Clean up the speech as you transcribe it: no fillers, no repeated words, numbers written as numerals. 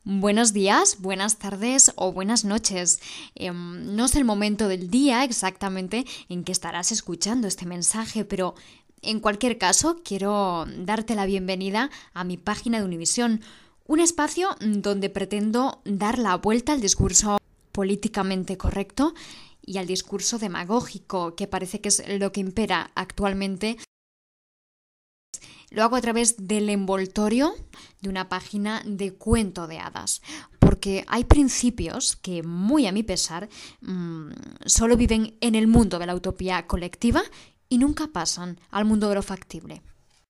Buenos días, buenas tardes o buenas noches. No sé el momento del día exactamente en que estarás escuchando este mensaje, pero en cualquier caso quiero darte la bienvenida a mi página de Univisión, un espacio donde pretendo dar la vuelta al discurso políticamente correcto y al discurso demagógico, que parece que es lo que impera actualmente. Lo hago a través del envoltorio de una página de cuento de hadas, porque hay principios que, muy a mi pesar, solo viven en el mundo de la utopía colectiva y nunca pasan al mundo de lo factible.